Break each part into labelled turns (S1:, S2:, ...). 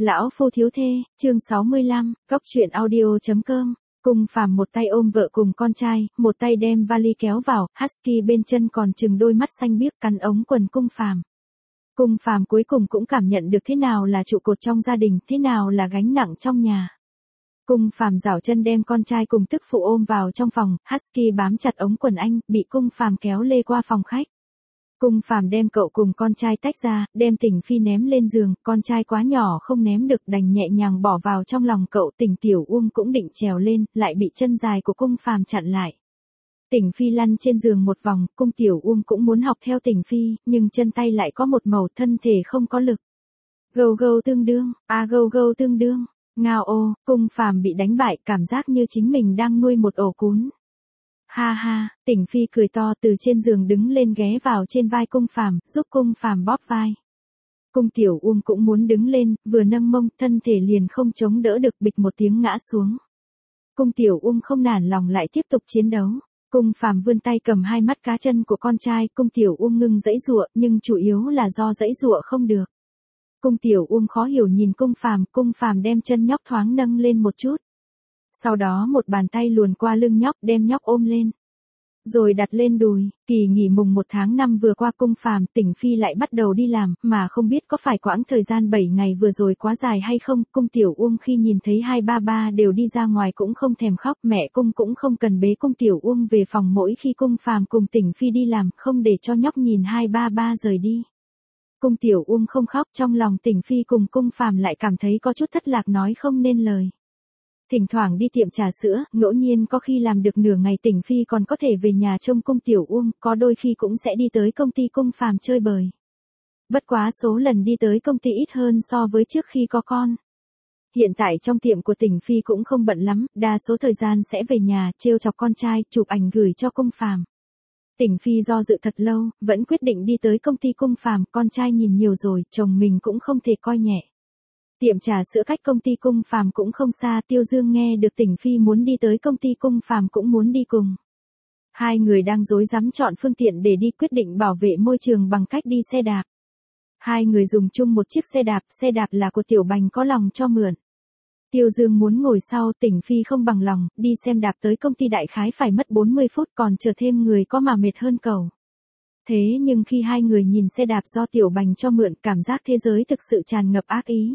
S1: Lão phu thiếu thê, chương 65, góc truyện audio.com. Cung Phàm một tay ôm vợ cùng con trai, một tay đem vali kéo vào, husky bên chân còn chừng đôi mắt xanh biếc cắn ống quần Cung Phàm. Cung Phàm cuối cùng cũng cảm nhận được thế nào là trụ cột trong gia đình, thế nào là gánh nặng trong nhà. Cung Phàm giảo chân đem con trai cùng tức phụ ôm vào trong phòng, husky bám chặt ống quần anh, bị Cung Phàm kéo lê qua phòng khách. Cung Phàm đem cậu cùng con trai tách ra, đem Tỉnh Phi ném lên giường, con trai quá nhỏ không ném được đành nhẹ nhàng bỏ vào trong lòng cậu. Tỉnh Tiểu Uông cũng định trèo lên, lại bị chân dài của Cung Phàm chặn lại. Tỉnh Phi lăn trên giường một vòng, Cung Tiểu Uông cũng muốn học theo Tỉnh Phi, nhưng chân tay lại có một màu, thân thể không có lực. Gâu gâu tương đương, gâu gâu tương đương, ngao ô, Cung Phàm bị đánh bại, cảm giác như chính mình đang nuôi một ổ cún. Ha ha, Tỉnh Phi cười to từ trên giường đứng lên ghé vào trên vai Cung Phàm, giúp Cung Phàm bóp vai. Cung Tiểu Uông cũng muốn đứng lên, vừa nâng mông, thân thể liền không chống đỡ được, bịch một tiếng ngã xuống. Cung Tiểu Uông không nản lòng lại tiếp tục chiến đấu. Cung Phàm vươn tay cầm hai mắt cá chân của con trai, Cung Tiểu Uông ngừng giãy giụa, nhưng chủ yếu là do giãy giụa không được. Cung Tiểu Uông khó hiểu nhìn Cung Phàm đem chân nhóc thoáng nâng lên một chút. Sau đó một bàn tay luồn qua lưng nhóc đem nhóc ôm lên. Rồi đặt lên đùi. Kỳ nghỉ mùng 1 tháng 5 vừa qua, Cung Phàm, Tỉnh Phi lại bắt đầu đi làm, mà không biết có phải quãng thời gian 7 ngày vừa rồi quá dài hay không. Cung Tiểu Uông khi nhìn thấy hai ba ba đều đi ra ngoài cũng không thèm khóc, mẹ Cung cũng không cần bế Cung Tiểu Uông về phòng mỗi khi Cung Phàm cùng Tỉnh Phi đi làm, không để cho nhóc nhìn hai ba ba rời đi. Cung Tiểu Uông không khóc, trong lòng Tỉnh Phi cùng Cung Phàm lại cảm thấy có chút thất lạc nói không nên lời. Thỉnh thoảng đi tiệm trà sữa, ngẫu nhiên có khi làm được nửa ngày Tỉnh Phi còn có thể về nhà trông Cung Tiểu Uông, có đôi khi cũng sẽ đi tới công ty Cung Phàm chơi bời. Bất quá số lần đi tới công ty ít hơn so với trước khi có con. Hiện tại trong tiệm của Tỉnh Phi cũng không bận lắm, đa số thời gian sẽ về nhà, trêu chọc con trai, chụp ảnh gửi cho Cung Phàm. Tỉnh Phi do dự thật lâu, vẫn quyết định đi tới công ty Cung Phàm, con trai nhìn nhiều rồi, chồng mình cũng không thể coi nhẹ. Tiệm trà sữa cách công ty Cung Phàm cũng không xa, Tiêu Dương nghe được Tỉnh Phi muốn đi tới công ty Cung Phàm cũng muốn đi cùng. Hai người đang rối rắm chọn phương tiện để đi, quyết định bảo vệ môi trường bằng cách đi xe đạp. Hai người dùng chung một chiếc xe đạp là của Tiểu Bành có lòng cho mượn. Tiêu Dương muốn ngồi sau, Tỉnh Phi không bằng lòng, đi xem đạp tới công ty đại khái phải mất 40 phút, còn chờ thêm người có mà mệt hơn cậu. Thế nhưng khi hai người nhìn xe đạp do Tiểu Bành cho mượn, cảm giác thế giới thực sự tràn ngập ác ý.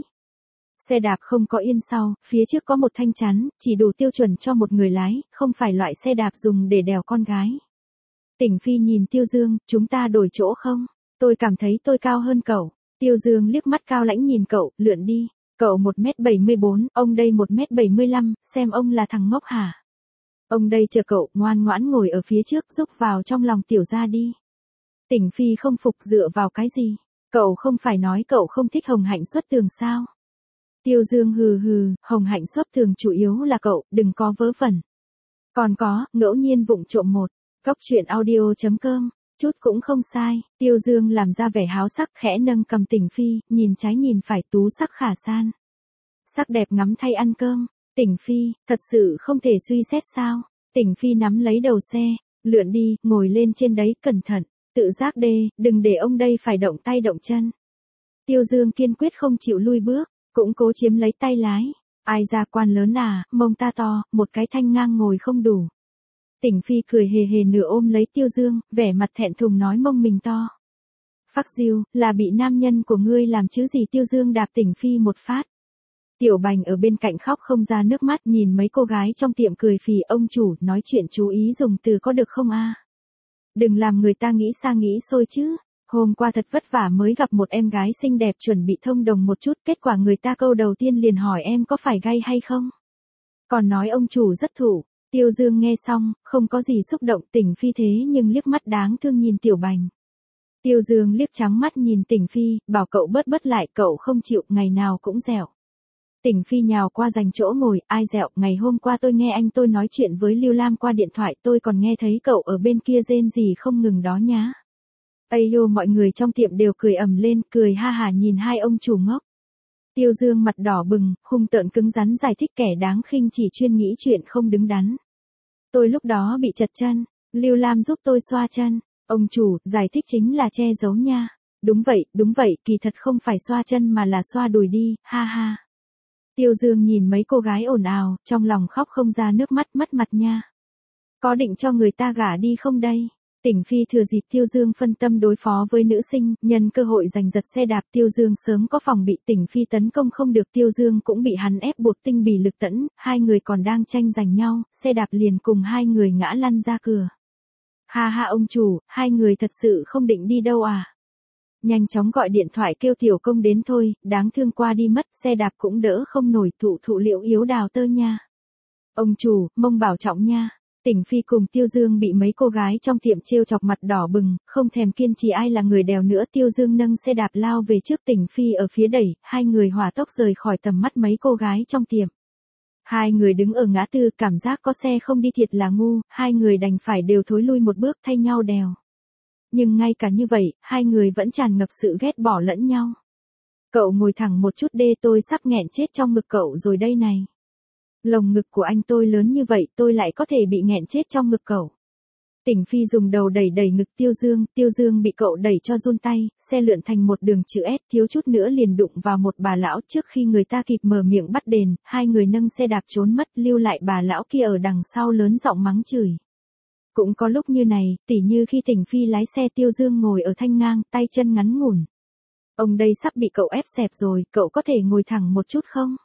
S1: Xe đạp không có yên sau, phía trước có một thanh chắn, chỉ đủ tiêu chuẩn cho một người lái, không phải loại xe đạp dùng để đèo con gái. Tỉnh Phi nhìn Tiêu Dương, chúng ta đổi chỗ không? Tôi cảm thấy tôi cao hơn cậu. Tiêu Dương liếc mắt cao lãnh nhìn cậu, lượn đi. Cậu 1m74, ông đây 1m75, xem ông là thằng ngốc hả? Ông đây chờ cậu, ngoan ngoãn ngồi ở phía trước, giúp vào trong lòng tiểu gia đi. Tỉnh Phi không phục, dựa vào cái gì? Cậu không phải nói cậu không thích Hồng Hạnh xuất tường sao? Tiêu Dương hừ hừ, Hồng Hạnh xuất tường chủ yếu là cậu, đừng có vớ vẩn. Còn có, ngẫu nhiên vụng trộm một. Góc truyện audio.com, chút cũng không sai. Tiêu Dương làm ra vẻ háo sắc, khẽ nâng cầm Tỉnh Phi, nhìn trái nhìn phải, tú sắc khả san. Sắc đẹp ngắm thay ăn cơm. Tỉnh Phi, thật sự không thể suy xét sao? Tỉnh Phi nắm lấy đầu xe, lượn đi, ngồi lên trên đấy, cẩn thận, tự giác đê, đừng để ông đây phải động tay động chân. Tiêu Dương kiên quyết không chịu lui bước, cũng cố chiếm lấy tay lái. Ai ra quan lớn à, mông ta to, một cái thanh ngang ngồi không đủ. Tỉnh Phi cười hề hề nửa ôm lấy Tiêu Dương, vẻ mặt thẹn thùng nói mông mình to. Phắc diêu, là bị nam nhân của ngươi làm chứ gì? Tiêu Dương đạp Tỉnh Phi một phát. Tiểu Bành ở bên cạnh khóc không ra nước mắt, nhìn mấy cô gái trong tiệm cười phì. Ông chủ, nói chuyện chú ý dùng từ có được không a? Đừng làm người ta nghĩ xa nghĩ xôi chứ. Hôm qua thật vất vả mới gặp một em gái xinh đẹp, chuẩn bị thông đồng một chút, kết quả người ta câu đầu tiên liền hỏi em có phải gay hay không. Còn nói ông chủ rất thủ. Tiêu Dương nghe xong, không có gì xúc động. Tỉnh Phi thế nhưng liếc mắt đáng thương nhìn Tiểu Bành. Tiêu Dương liếc trắng mắt nhìn Tỉnh Phi, bảo cậu bớt lại, cậu không chịu, ngày nào cũng dẻo. Tỉnh Phi nhào qua giành chỗ ngồi, ai dẹo, ngày hôm qua tôi nghe anh tôi nói chuyện với Lưu Lam qua điện thoại, tôi còn nghe thấy cậu ở bên kia rên gì không ngừng đó nhá. Ây yô, mọi người trong tiệm đều cười ầm lên, cười ha hả nhìn hai ông chủ ngốc. Tiêu Dương mặt đỏ bừng, hung tợn cứng rắn giải thích, kẻ đáng khinh chỉ chuyên nghĩ chuyện không đứng đắn. Tôi lúc đó bị chật chân, Lưu Lam giúp tôi xoa chân. Ông chủ, giải thích chính là che giấu nha. đúng vậy, kỳ thật không phải xoa chân mà là xoa đùi đi, ha ha. Tiêu Dương nhìn mấy cô gái ồn ào, trong lòng khóc không ra nước mắt, mất mặt nha. Có định cho người ta gả đi không đây? Tỉnh Phi thừa dịp Tiêu Dương phân tâm đối phó với nữ sinh, nhân cơ hội giành giật xe đạp. Tiêu Dương sớm có phòng bị Tỉnh Phi tấn công không được, Tiêu Dương cũng bị hắn ép buộc tinh bì lực tẫn, hai người còn đang tranh giành nhau, xe đạp liền cùng hai người ngã lăn ra cửa. Ha ha ông chủ, hai người thật sự không định đi đâu à? Nhanh chóng gọi điện thoại kêu tiểu công đến thôi, đáng thương qua đi mất, xe đạp cũng đỡ không nổi, thụ liệu yếu đào tơ nha. Ông chủ, mông bảo trọng nha. Tỉnh Phi cùng Tiêu Dương bị mấy cô gái trong tiệm trêu chọc mặt đỏ bừng, không thèm kiên trì ai là người đèo nữa. Tiêu Dương nâng xe đạp lao về trước, Tỉnh Phi ở phía đẩy, hai người hỏa tốc rời khỏi tầm mắt mấy cô gái trong tiệm. Hai người đứng ở ngã tư, cảm giác có xe không đi thiệt là ngu, hai người đành phải đều thối lui một bước thay nhau đèo. Nhưng ngay cả như vậy, hai người vẫn tràn ngập sự ghét bỏ lẫn nhau. Cậu ngồi thẳng một chút đê, tôi sắp nghẹn chết trong ngực cậu rồi đây này. Lồng ngực của anh tôi lớn như vậy, tôi lại có thể bị nghẹn chết trong ngực cậu. Tỉnh Phi dùng đầu đẩy ngực Tiêu Dương bị cậu đẩy cho run tay, xe lượn thành một đường chữ S, thiếu chút nữa liền đụng vào một bà lão. Trước khi người ta kịp mở miệng bắt đền, hai người nâng xe đạp trốn mất, lưu lại bà lão kia ở đằng sau lớn giọng mắng chửi. Cũng có lúc như này, tỉ như khi Tỉnh Phi lái xe, Tiêu Dương ngồi ở thanh ngang, tay chân ngắn ngủn. Ông đây sắp bị cậu ép xẹp rồi, cậu có thể ngồi thẳng một chút không?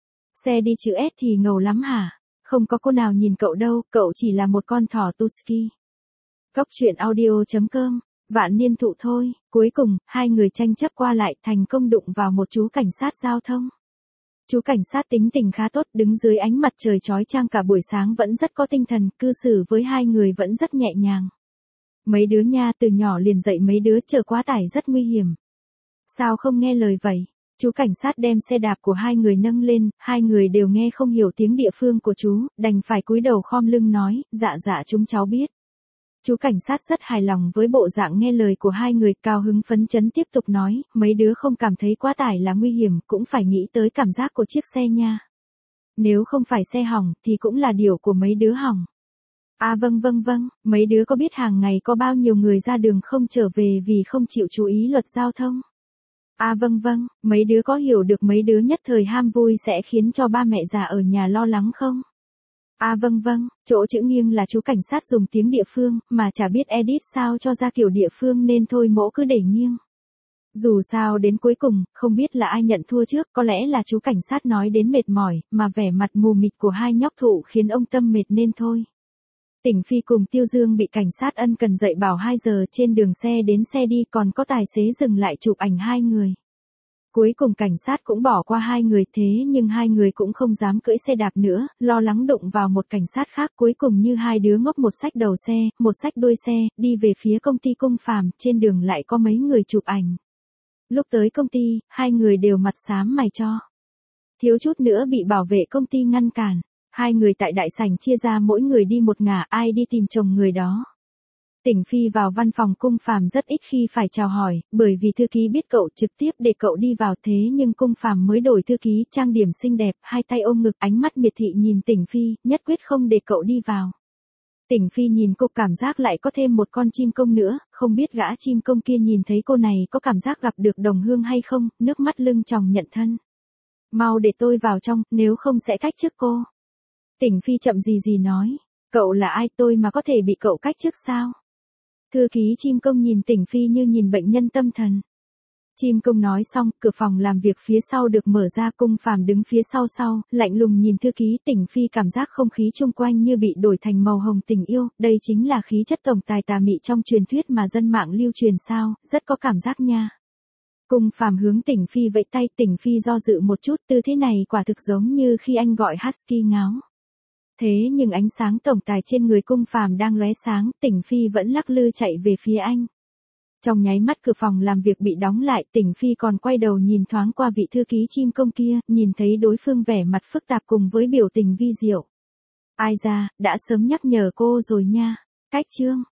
S1: Xe đi chữ S thì ngầu lắm hả? Không có cô nào nhìn cậu đâu, cậu chỉ là một con thỏ Tusky. Góc truyện audio.com, vạn niên thụ thôi. Cuối cùng, hai người tranh chấp qua lại, thành công đụng vào một chú cảnh sát giao thông. Chú cảnh sát tính tình khá tốt, đứng dưới ánh mặt trời chói chang cả buổi sáng vẫn rất có tinh thần, cư xử với hai người vẫn rất nhẹ nhàng. Mấy đứa nha, từ nhỏ liền dạy mấy đứa chở quá tải rất nguy hiểm. Sao không nghe lời vậy? Chú cảnh sát đem xe đạp của hai người nâng lên, hai người đều nghe không hiểu tiếng địa phương của chú, đành phải cúi đầu khom lưng nói, dạ chúng cháu biết. Chú cảnh sát rất hài lòng với bộ dạng nghe lời của hai người, cao hứng phấn chấn tiếp tục nói, mấy đứa không cảm thấy quá tải là nguy hiểm, cũng phải nghĩ tới cảm giác của chiếc xe nha. Nếu không phải xe hỏng, thì cũng là điều của mấy đứa hỏng. À vâng, mấy đứa có biết hàng ngày có bao nhiêu người ra đường không trở về vì không chịu chú ý luật giao thông? À vâng, mấy đứa có hiểu được mấy đứa nhất thời ham vui sẽ khiến cho ba mẹ già ở nhà lo lắng không? À vâng, chỗ chữ nghiêng là chú cảnh sát dùng tiếng địa phương, mà chả biết edit sao cho ra kiểu địa phương nên thôi mỗ cứ để nghiêng. Dù sao đến cuối cùng, không biết là ai nhận thua trước, có lẽ là chú cảnh sát nói đến mệt mỏi, mà vẻ mặt mù mịt của hai nhóc thụ khiến ông tâm mệt nên thôi. Tỉnh Phi cùng Tiêu Dương bị cảnh sát ân cần dạy bảo 2 giờ, trên đường xe đến xe đi, còn có tài xế dừng lại chụp ảnh hai người. Cuối cùng cảnh sát cũng bỏ qua hai người, thế nhưng hai người cũng không dám cưỡi xe đạp nữa, lo lắng đụng vào một cảnh sát khác. Cuối cùng như hai đứa ngốc, một xách đầu xe, một xách đuôi xe, đi về phía công ty Cung Phàm, trên đường lại có mấy người chụp ảnh. Lúc tới công ty, hai người đều mặt xám mày cho. Thiếu chút nữa bị bảo vệ công ty ngăn cản. Hai người tại đại sảnh chia ra mỗi người đi một ngả, ai đi tìm chồng người đó. Tỉnh Phi vào văn phòng Cung Phàm rất ít khi phải chào hỏi, bởi vì thư ký biết cậu trực tiếp để cậu đi vào, thế nhưng Cung Phàm mới đổi thư ký, trang điểm xinh đẹp, hai tay ôm ngực, ánh mắt miệt thị nhìn Tỉnh Phi, nhất quyết không để cậu đi vào. Tỉnh Phi nhìn cô, cảm giác lại có thêm một con chim công nữa, không biết gã chim công kia nhìn thấy cô này có cảm giác gặp được đồng hương hay không, nước mắt lưng tròng nhận thân. Mau để tôi vào trong, nếu không sẽ cách chức cô. Tỉnh Phi chậm gì nói, cậu là ai, tôi mà có thể bị cậu cách chức sao? Thư ký chim công nhìn Tỉnh Phi như nhìn bệnh nhân tâm thần. Chim công nói xong, cửa phòng làm việc phía sau được mở ra, Cung Phàm đứng phía sau, lạnh lùng nhìn thư ký. Tỉnh Phi cảm giác không khí chung quanh như bị đổi thành màu hồng tình yêu, đây chính là khí chất tổng tài tà mị trong truyền thuyết mà dân mạng lưu truyền sao, rất có cảm giác nha. Cung Phàm hướng Tỉnh Phi vẫy tay, Tỉnh Phi do dự một chút, tư thế này quả thực giống như khi anh gọi Husky ngáo. Thế nhưng ánh sáng tổng tài trên người Cung Phàm đang lóe sáng, Tỉnh Phi vẫn lắc lư chạy về phía anh. Trong nháy mắt cửa phòng làm việc bị đóng lại, Tỉnh Phi còn quay đầu nhìn thoáng qua vị thư ký chim công kia, nhìn thấy đối phương vẻ mặt phức tạp cùng với biểu tình vi diệu. Ai ra, đã sớm nhắc nhở cô rồi nha. Cách chương.